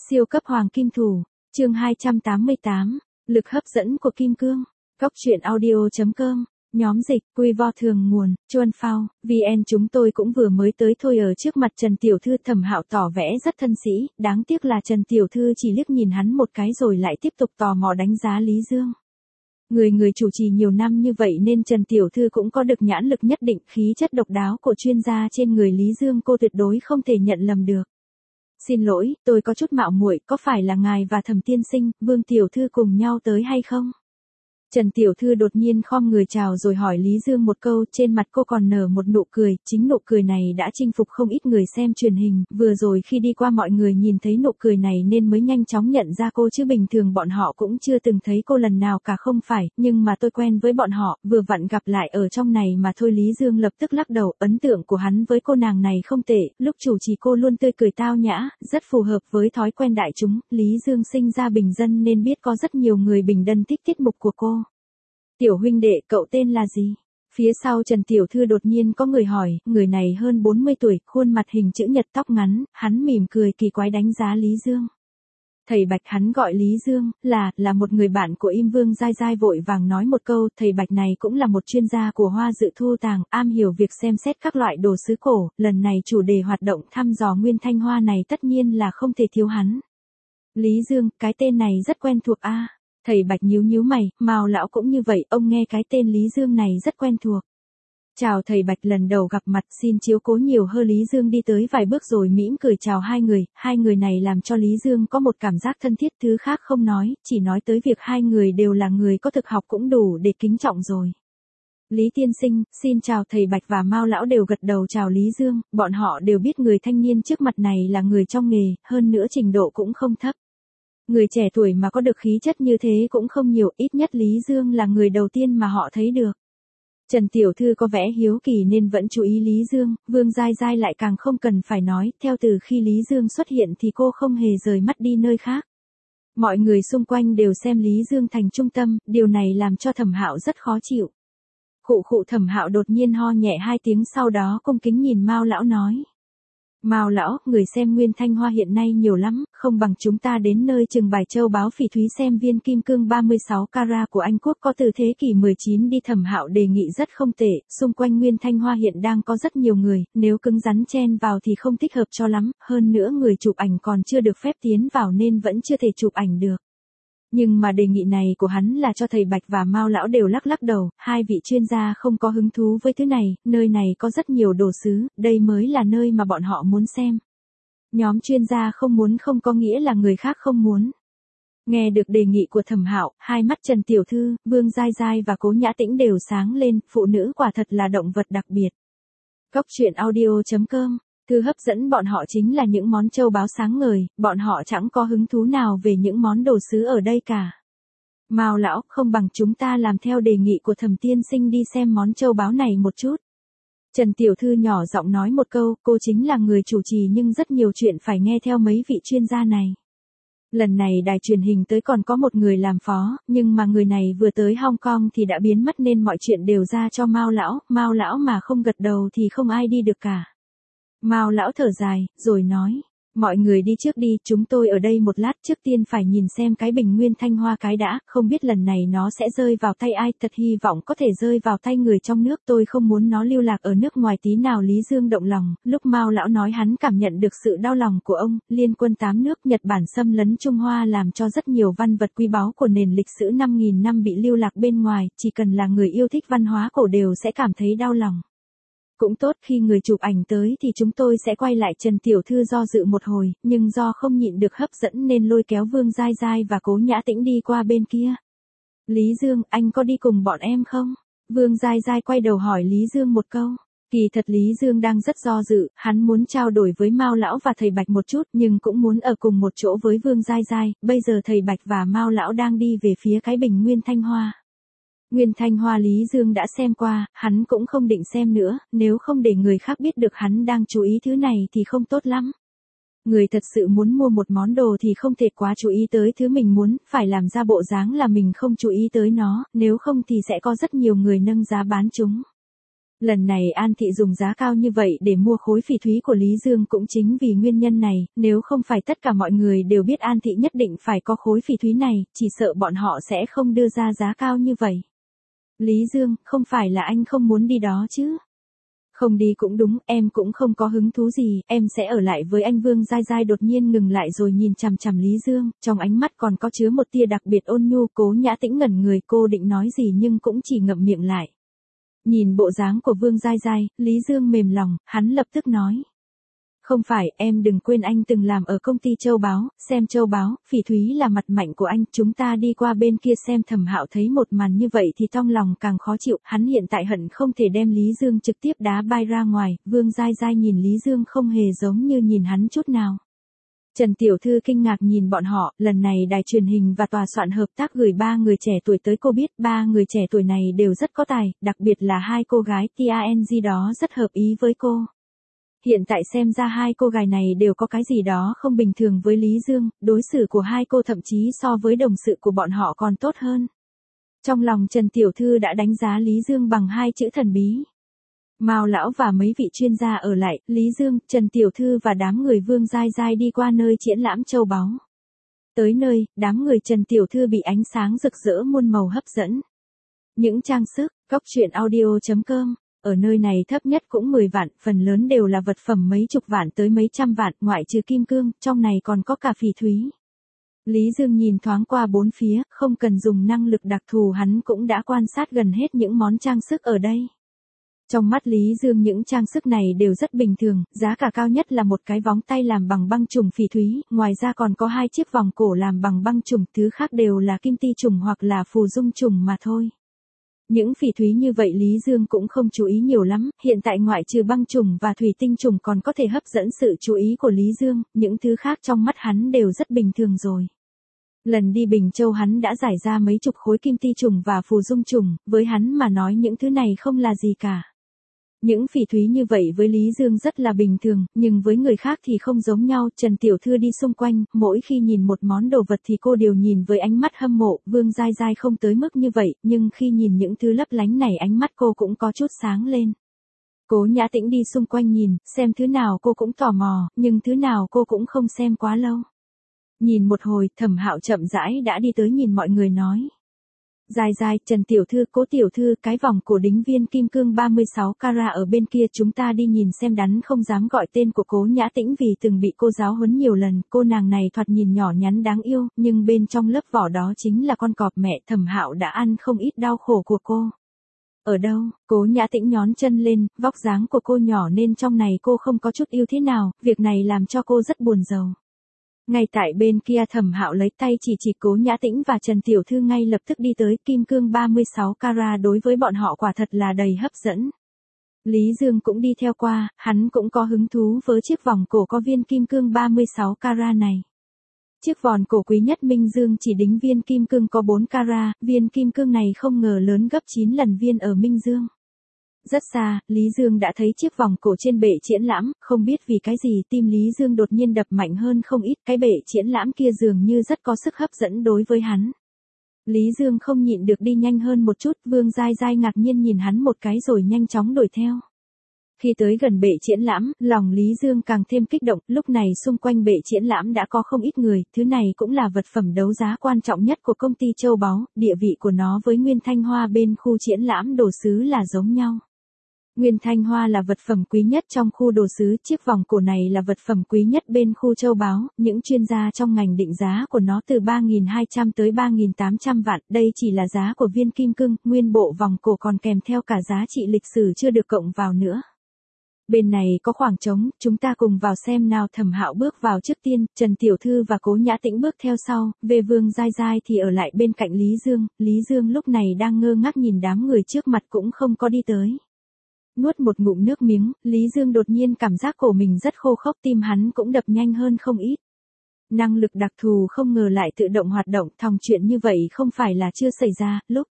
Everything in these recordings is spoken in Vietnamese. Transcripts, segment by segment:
Siêu cấp hoàng kim thủ, chương 288, lực hấp dẫn của kim cương. Góc truyện audio.com, nhóm dịch, quy vo thường nguồn, Chuan Phao, VN. Chúng tôi cũng vừa mới tới thôi. Ở trước mặt Trần Tiểu Thư, Thẩm Hạo tỏ vẻ rất thân sĩ, đáng tiếc là Trần Tiểu Thư chỉ liếc nhìn hắn một cái rồi lại tiếp tục tò mò đánh giá Lý Dương. Người chủ trì nhiều năm như vậy nên Trần Tiểu Thư cũng có được nhãn lực nhất định, khí chất độc đáo của chuyên gia trên người Lý Dương cô tuyệt đối không thể nhận lầm được. Xin lỗi, tôi có chút mạo muội, có phải là ngài và Thẩm tiên sinh, Vương Tiểu Thư cùng nhau tới hay không? Trần Tiểu Thư đột nhiên khom người chào rồi hỏi Lý Dương một câu, trên mặt cô còn nở một nụ cười, chính nụ cười này đã chinh phục không ít người xem truyền hình, vừa rồi khi đi qua mọi người nhìn thấy nụ cười này nên mới nhanh chóng nhận ra cô, chứ bình thường bọn họ cũng chưa từng thấy cô lần nào cả. Không phải, nhưng mà tôi quen với bọn họ, vừa vặn gặp lại ở trong này mà thôi. Lý Dương lập tức lắc đầu, ấn tượng của hắn với cô nàng này không tệ, lúc chủ trì cô luôn tươi cười tao nhã, rất phù hợp với thói quen đại chúng. Lý Dương sinh ra bình dân nên biết có rất nhiều người bình dân thích tiết mục của cô. Tiểu huynh đệ, cậu tên là gì? Phía sau Trần Tiểu Thư đột nhiên có người hỏi, người này hơn 40 tuổi, khuôn mặt hình chữ nhật, tóc ngắn, hắn mỉm cười kỳ quái đánh giá Lý Dương. Thầy Bạch. Hắn gọi Lý Dương, là một người bạn của Im Vương Giai Giai, vội vàng nói một câu. Thầy Bạch này cũng là một chuyên gia của hoa dự thu tàng, am hiểu việc xem xét các loại đồ sứ cổ, lần này chủ đề hoạt động thăm dò nguyên thanh hoa này tất nhiên là không thể thiếu hắn. Lý Dương, cái tên này rất quen thuộc a. Thầy Bạch nhíu mày, Mao lão cũng như vậy, ông nghe cái tên Lý Dương này rất quen thuộc. Chào thầy Bạch, lần đầu gặp mặt, xin chiếu cố nhiều hơn. Lý Dương đi tới vài bước rồi mỉm cười chào hai người này làm cho Lý Dương có một cảm giác thân thiết, thứ khác không nói, chỉ nói tới việc hai người đều là người có thực học cũng đủ để kính trọng rồi. Lý tiên sinh, xin chào. Thầy Bạch và Mao lão đều gật đầu chào Lý Dương, bọn họ đều biết người thanh niên trước mặt này là người trong nghề, hơn nữa trình độ cũng không thấp. Người trẻ tuổi mà có được khí chất như thế cũng không nhiều, ít nhất Lý Dương là người đầu tiên mà họ thấy được. Trần Tiểu Thư có vẻ hiếu kỳ nên vẫn chú ý Lý Dương, Vương Giai Giai lại càng không cần phải nói, theo từ khi Lý Dương xuất hiện thì cô không hề rời mắt đi nơi khác. Mọi người xung quanh đều xem Lý Dương thành trung tâm, điều này làm cho Thẩm Hạo rất khó chịu. Khụ, Thẩm Hạo đột nhiên ho nhẹ hai tiếng, sau đó cung kính nhìn Mao lão nói. Mao lão, người xem nguyên thanh hoa hiện nay nhiều lắm, không bằng chúng ta đến nơi trưng bày châu báu phỉ thúy xem viên kim cương 36 carat của Anh Quốc có từ thế kỷ 19 đi. Thẩm Hạo đề nghị rất không tệ, xung quanh nguyên thanh hoa hiện đang có rất nhiều người, nếu cứng rắn chen vào thì không thích hợp cho lắm, hơn nữa người chụp ảnh còn chưa được phép tiến vào nên vẫn chưa thể chụp ảnh được. Nhưng mà đề nghị này của hắn là cho thầy Bạch và Mao lão đều lắc đầu, hai vị chuyên gia không có hứng thú với thứ này, nơi này có rất nhiều đồ sứ, đây mới là nơi mà bọn họ muốn xem. Nhóm chuyên gia không muốn không có nghĩa là người khác không muốn. Nghe được đề nghị của Thẩm Hạo, hai mắt Trần Tiểu Thư, Vương Giai Giai và Cố Nhã Tĩnh đều sáng lên, phụ nữ quả thật là động vật đặc biệt. Góc truyện audio.com, thứ hấp dẫn bọn họ chính là những món châu báu sáng ngời, bọn họ chẳng có hứng thú nào về những món đồ sứ ở đây cả. Mao lão, không bằng chúng ta làm theo đề nghị của Thẩm tiên sinh đi xem món châu báu này một chút. Trần Tiểu Thư nhỏ giọng nói một câu, cô chính là người chủ trì nhưng rất nhiều chuyện phải nghe theo mấy vị chuyên gia này. Lần này đài truyền hình tới còn có một người làm phó, nhưng mà người này vừa tới Hong Kong thì đã biến mất nên mọi chuyện đều ra cho Mao lão mà không gật đầu thì không ai đi được cả. Mao lão thở dài, rồi nói, mọi người đi trước đi, chúng tôi ở đây một lát, trước tiên phải nhìn xem cái bình nguyên thanh hoa cái đã, không biết lần này nó sẽ rơi vào tay ai, thật hy vọng có thể rơi vào tay người trong nước, tôi không muốn nó lưu lạc ở nước ngoài tí nào. Lý Dương động lòng, lúc Mao lão nói hắn cảm nhận được sự đau lòng của ông, liên quân 8 nước Nhật Bản xâm lấn Trung Hoa làm cho rất nhiều văn vật quý báu của nền lịch sử 5.000 năm bị lưu lạc bên ngoài, chỉ cần là người yêu thích văn hóa cổ đều sẽ cảm thấy đau lòng. Cũng tốt, khi người chụp ảnh tới thì chúng tôi sẽ quay lại. Trần Tiểu Thư do dự một hồi, nhưng do không nhịn được hấp dẫn nên lôi kéo Vương Giai Giai và Cố Nhã Tĩnh đi qua bên kia. Lý Dương, anh có đi cùng bọn em không? Vương Giai Giai quay đầu hỏi Lý Dương một câu. Kỳ thật Lý Dương đang rất do dự, hắn muốn trao đổi với Mao lão và thầy Bạch một chút nhưng cũng muốn ở cùng một chỗ với Vương Giai Giai. Bây giờ thầy Bạch và Mao lão đang đi về phía cái bình nguyên thanh hoa. Nguyên thanh hoa Lý Dương đã xem qua, hắn cũng không định xem nữa, nếu không để người khác biết được hắn đang chú ý thứ này thì không tốt lắm. Người thật sự muốn mua một món đồ thì không thể quá chú ý tới thứ mình muốn, phải làm ra bộ dáng là mình không chú ý tới nó, nếu không thì sẽ có rất nhiều người nâng giá bán chúng. Lần này An Thị dùng giá cao như vậy để mua khối phỉ thúy của Lý Dương cũng chính vì nguyên nhân này, nếu không phải tất cả mọi người đều biết An Thị nhất định phải có khối phỉ thúy này, chỉ sợ bọn họ sẽ không đưa ra giá cao như vậy. Lý Dương, không phải là anh không muốn đi đó chứ? Không đi cũng đúng, em cũng không có hứng thú gì, em sẽ ở lại với anh. Vương Giai Giai đột nhiên ngừng lại rồi nhìn chằm chằm Lý Dương, trong ánh mắt còn có chứa một tia đặc biệt ôn nhu. Cố Nhã Tĩnh ngẩn người, cô định nói gì nhưng cũng chỉ ngậm miệng lại. Nhìn bộ dáng của Vương Giai Giai, Lý Dương mềm lòng, hắn lập tức nói. Không phải, em đừng quên anh từng làm ở công ty châu báu, xem châu báu, phỉ thúy là mặt mạnh của anh, chúng ta đi qua bên kia xem. Thẩm Hạo thấy một màn như vậy thì trong lòng càng khó chịu, hắn hiện tại hận không thể đem Lý Dương trực tiếp đá bay ra ngoài. Vương Giai Giai nhìn Lý Dương không hề giống như nhìn hắn chút nào. Trần Tiểu Thư kinh ngạc nhìn bọn họ, lần này đài truyền hình và tòa soạn hợp tác gửi 3 người trẻ tuổi tới. Cô biết 3 người trẻ tuổi này đều rất có tài, đặc biệt là 2 cô gái TANG đó rất hợp ý với cô. Hiện tại xem ra 2 cô gái này đều có cái gì đó không bình thường với Lý Dương, đối xử của 2 cô thậm chí so với đồng sự của bọn họ còn tốt hơn. Trong lòng Trần Tiểu Thư đã đánh giá Lý Dương bằng 2 chữ thần bí. Mao lão và mấy vị chuyên gia ở lại, Lý Dương, Trần Tiểu Thư và đám người Vương Giai Giai đi qua nơi triển lãm châu báu. Tới nơi, đám người Trần Tiểu Thư bị ánh sáng rực rỡ muôn màu hấp dẫn. Những trang sức, goctruyện.audio.com. Ở nơi này thấp nhất cũng 10 vạn, phần lớn đều là vật phẩm mấy chục vạn tới mấy trăm vạn, ngoại trừ kim cương, trong này còn có cả phỉ thúy. Lý Dương nhìn thoáng qua bốn phía, không cần dùng năng lực đặc thù hắn cũng đã quan sát gần hết những món trang sức ở đây. Trong mắt Lý Dương những trang sức này đều rất bình thường, giá cả cao nhất là một cái vòng tay làm bằng băng trùng phỉ thúy, ngoài ra còn có 2 chiếc vòng cổ làm bằng băng trùng, thứ khác đều là kim ti trùng hoặc là phù dung trùng mà thôi. Những phỉ thúy như vậy Lý Dương cũng không chú ý nhiều lắm, hiện tại ngoại trừ băng trùng và thủy tinh trùng còn có thể hấp dẫn sự chú ý của Lý Dương, những thứ khác trong mắt hắn đều rất bình thường rồi. Lần đi Bình Châu hắn đã giải ra mấy chục khối kim ti trùng và phù dung trùng, với hắn mà nói những thứ này không là gì cả. Những phỉ thúy như vậy với Lý Dương rất là bình thường, nhưng với người khác thì không giống nhau. Trần Tiểu Thư đi xung quanh, mỗi khi nhìn một món đồ vật thì cô đều nhìn với ánh mắt hâm mộ. Vương Giai Giai không tới mức như vậy, nhưng khi nhìn những thứ lấp lánh này ánh mắt cô cũng có chút sáng lên. Cố Nhã Tĩnh đi xung quanh nhìn, xem thứ nào cô cũng tò mò, nhưng thứ nào cô cũng không xem quá lâu. Nhìn một hồi, Thẩm Hạo chậm rãi đã đi tới nhìn mọi người nói. Giai Giai, Trần Tiểu Thư, Cố Tiểu Thư, cái vòng cổ đính viên kim cương 36 carat ở bên kia chúng ta đi nhìn xem. Đắn không dám gọi tên của Cố Nhã Tĩnh vì từng bị cô giáo huấn nhiều lần, cô nàng này thoạt nhìn nhỏ nhắn đáng yêu, nhưng bên trong lớp vỏ đó chính là con cọp mẹ. Thẩm Hạo đã ăn không ít đau khổ của cô. Ở đâu? Cố Nhã Tĩnh nhón chân lên, vóc dáng của cô nhỏ nên trong này cô không có chút yêu thế nào, việc này làm cho cô rất buồn rầu. Ngay tại bên kia Thẩm Hạo lấy tay chỉ Cố Nhã Tĩnh và Trần Tiểu Thư ngay lập tức đi tới. Kim cương 36 carat đối với bọn họ quả thật là đầy hấp dẫn. Lý Dương cũng đi theo qua, hắn cũng có hứng thú với chiếc vòng cổ có viên kim cương 36 carat này. Chiếc vòng cổ quý nhất Minh Dương chỉ đính viên kim cương có 4 carat, viên kim cương này không ngờ lớn gấp 9 lần viên ở Minh Dương. Rất xa, Lý Dương đã thấy chiếc vòng cổ trên bệ triển lãm, không biết vì cái gì tim Lý Dương đột nhiên đập mạnh hơn không ít, cái bệ triển lãm kia dường như rất có sức hấp dẫn đối với hắn. Lý Dương không nhịn được đi nhanh hơn một chút, Vương Giai Giai ngạc nhiên nhìn hắn một cái rồi nhanh chóng đuổi theo. Khi tới gần bệ triển lãm, lòng Lý Dương càng thêm kích động, lúc này xung quanh bệ triển lãm đã có không ít người, thứ này cũng là vật phẩm đấu giá quan trọng nhất của công ty châu báu, địa vị của nó với Nguyên Thanh Hoa bên khu triển lãm đồ sứ là giống nhau. Nguyên Thanh Hoa là vật phẩm quý nhất trong khu đồ sứ, chiếc vòng cổ này là vật phẩm quý nhất bên khu châu báu, những chuyên gia trong ngành định giá của nó từ 3.200 tới 3.800 vạn, đây chỉ là giá của viên kim cương, nguyên bộ vòng cổ còn kèm theo cả giá trị lịch sử chưa được cộng vào nữa. Bên này có khoảng trống, chúng ta cùng vào xem nào. Thẩm Hạo bước vào trước tiên, Trần Tiểu Thư và Cố Nhã Tĩnh bước theo sau, về Vương Giai Giai thì ở lại bên cạnh Lý Dương. Lý Dương lúc này đang ngơ ngác nhìn đám người trước mặt cũng không có đi tới. Nuốt một ngụm nước miếng, Lý Dương đột nhiên cảm giác cổ mình rất khô khốc, tim hắn cũng đập nhanh hơn không ít. Năng lực đặc thù không ngờ lại tự động hoạt động, thòng chuyện như vậy không phải là chưa xảy ra, lúc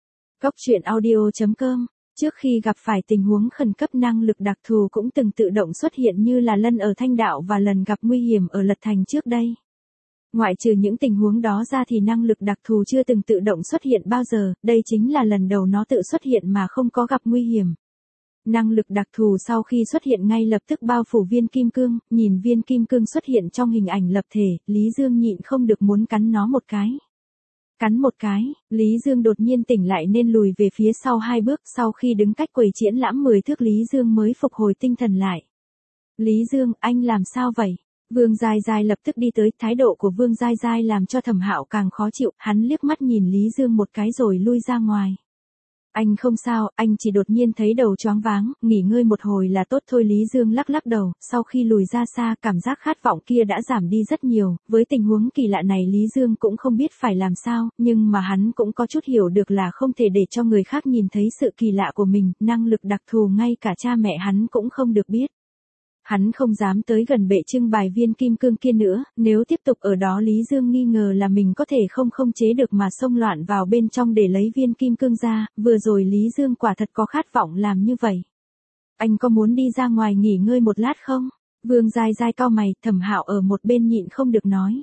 goctruyện.audio.com. Trước khi gặp phải tình huống khẩn cấp năng lực đặc thù cũng từng tự động xuất hiện như là lần ở Thanh Đạo và lần gặp nguy hiểm ở Lật Thành trước đây. Ngoại trừ những tình huống đó ra thì năng lực đặc thù chưa từng tự động xuất hiện bao giờ, đây chính là lần đầu nó tự xuất hiện mà không có gặp nguy hiểm. Năng lực đặc thù sau khi xuất hiện ngay lập tức bao phủ viên kim cương, nhìn viên kim cương xuất hiện trong hình ảnh lập thể, Lý Dương nhịn không được muốn cắn nó một cái. Cắn một cái, Lý Dương đột nhiên tỉnh lại nên lùi về phía sau 2 bước, sau khi đứng cách quầy triển lãm 10 thước Lý Dương mới phục hồi tinh thần lại. Lý Dương, anh làm sao vậy? Vương Giai Giai lập tức đi tới, thái độ của Vương Giai Giai làm cho Thẩm Hạo càng khó chịu, hắn liếc mắt nhìn Lý Dương một cái rồi lui ra ngoài. Anh không sao, anh chỉ đột nhiên thấy đầu choáng váng, nghỉ ngơi một hồi là tốt thôi. Lý Dương lắc lắc đầu, sau khi lùi ra xa cảm giác khát vọng kia đã giảm đi rất nhiều, với tình huống kỳ lạ này Lý Dương cũng không biết phải làm sao, nhưng mà hắn cũng có chút hiểu được là không thể để cho người khác nhìn thấy sự kỳ lạ của mình, năng lực đặc thù ngay cả cha mẹ hắn cũng không được biết. Hắn không dám tới gần bệ trưng bày viên kim cương kia nữa, nếu tiếp tục ở đó Lý Dương nghi ngờ là mình có thể không chế được mà xông loạn vào bên trong để lấy viên kim cương ra, vừa rồi Lý Dương quả thật có khát vọng làm như vậy. Anh có muốn đi ra ngoài nghỉ ngơi một lát không? Vương Giai Giai cau mày, Thẩm Hạo ở một bên nhịn không được nói.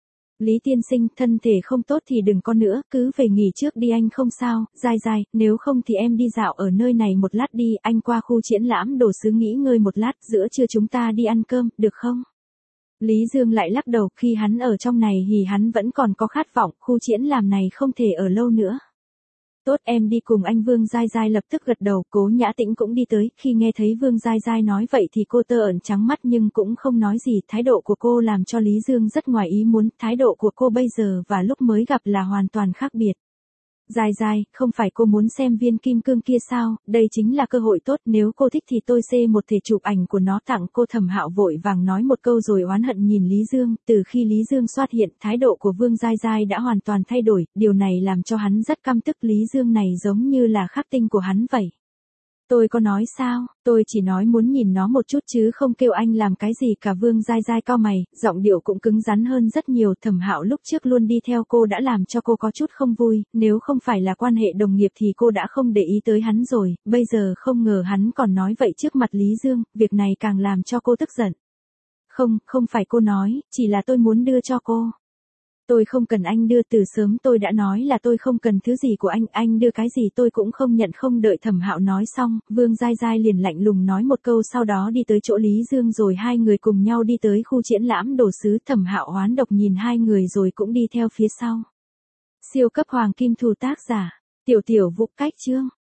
Lý tiên sinh, thân thể không tốt thì đừng có nữa, cứ về nghỉ trước đi anh không sao. Giai Giai, nếu không thì em đi dạo ở nơi này một lát đi, anh qua khu triển lãm đồ sứ nghỉ ngơi một lát, giữa trưa chúng ta đi ăn cơm, được không? Lý Dương lại lắc đầu, khi hắn ở trong này thì hắn vẫn còn có khát vọng, khu triển lãm này không thể ở lâu nữa. Tốt, em đi cùng anh. Vương Giai Giai lập tức gật đầu, Cố Nhã Tĩnh cũng đi tới, khi nghe thấy Vương Giai Giai nói vậy thì cô tơ ẩn trắng mắt nhưng cũng không nói gì, thái độ của cô làm cho Lý Dương rất ngoài ý muốn, thái độ của cô bây giờ và lúc mới gặp là hoàn toàn khác biệt. Giai Giai, không phải cô muốn xem viên kim cương kia sao, đây chính là cơ hội tốt, nếu cô thích thì tôi xê một thể chụp ảnh của nó tặng cô. Thẩm Hạo vội vàng nói một câu rồi oán hận nhìn Lý Dương, từ khi Lý Dương xuất hiện, thái độ của Vương Giai Giai đã hoàn toàn thay đổi, điều này làm cho hắn rất căm tức, Lý Dương này giống như là khắc tinh của hắn vậy. Tôi có nói sao, tôi chỉ nói muốn nhìn nó một chút chứ không kêu anh làm cái gì cả. Vương Giai Giai cau mày, giọng điệu cũng cứng rắn hơn rất nhiều. Thẩm Hạo lúc trước luôn đi theo cô đã làm cho cô có chút không vui, nếu không phải là quan hệ đồng nghiệp thì cô đã không để ý tới hắn rồi, bây giờ không ngờ hắn còn nói vậy trước mặt Lý Dương, việc này càng làm cho cô tức giận. Không phải cô nói, chỉ là tôi muốn đưa cho cô. Tôi không cần anh đưa, từ sớm tôi đã nói là tôi không cần thứ gì của anh đưa cái gì tôi cũng không nhận. Không đợi Thẩm Hạo nói xong, Vương Giai Giai liền lạnh lùng nói một câu sau đó đi tới chỗ Lý Dương rồi hai người cùng nhau đi tới khu triển lãm đồ sứ. Thẩm Hạo oán độc nhìn hai người rồi cũng đi theo phía sau. Siêu cấp hoàng kim thủ tác giả, Tiểu Vũ, cách chương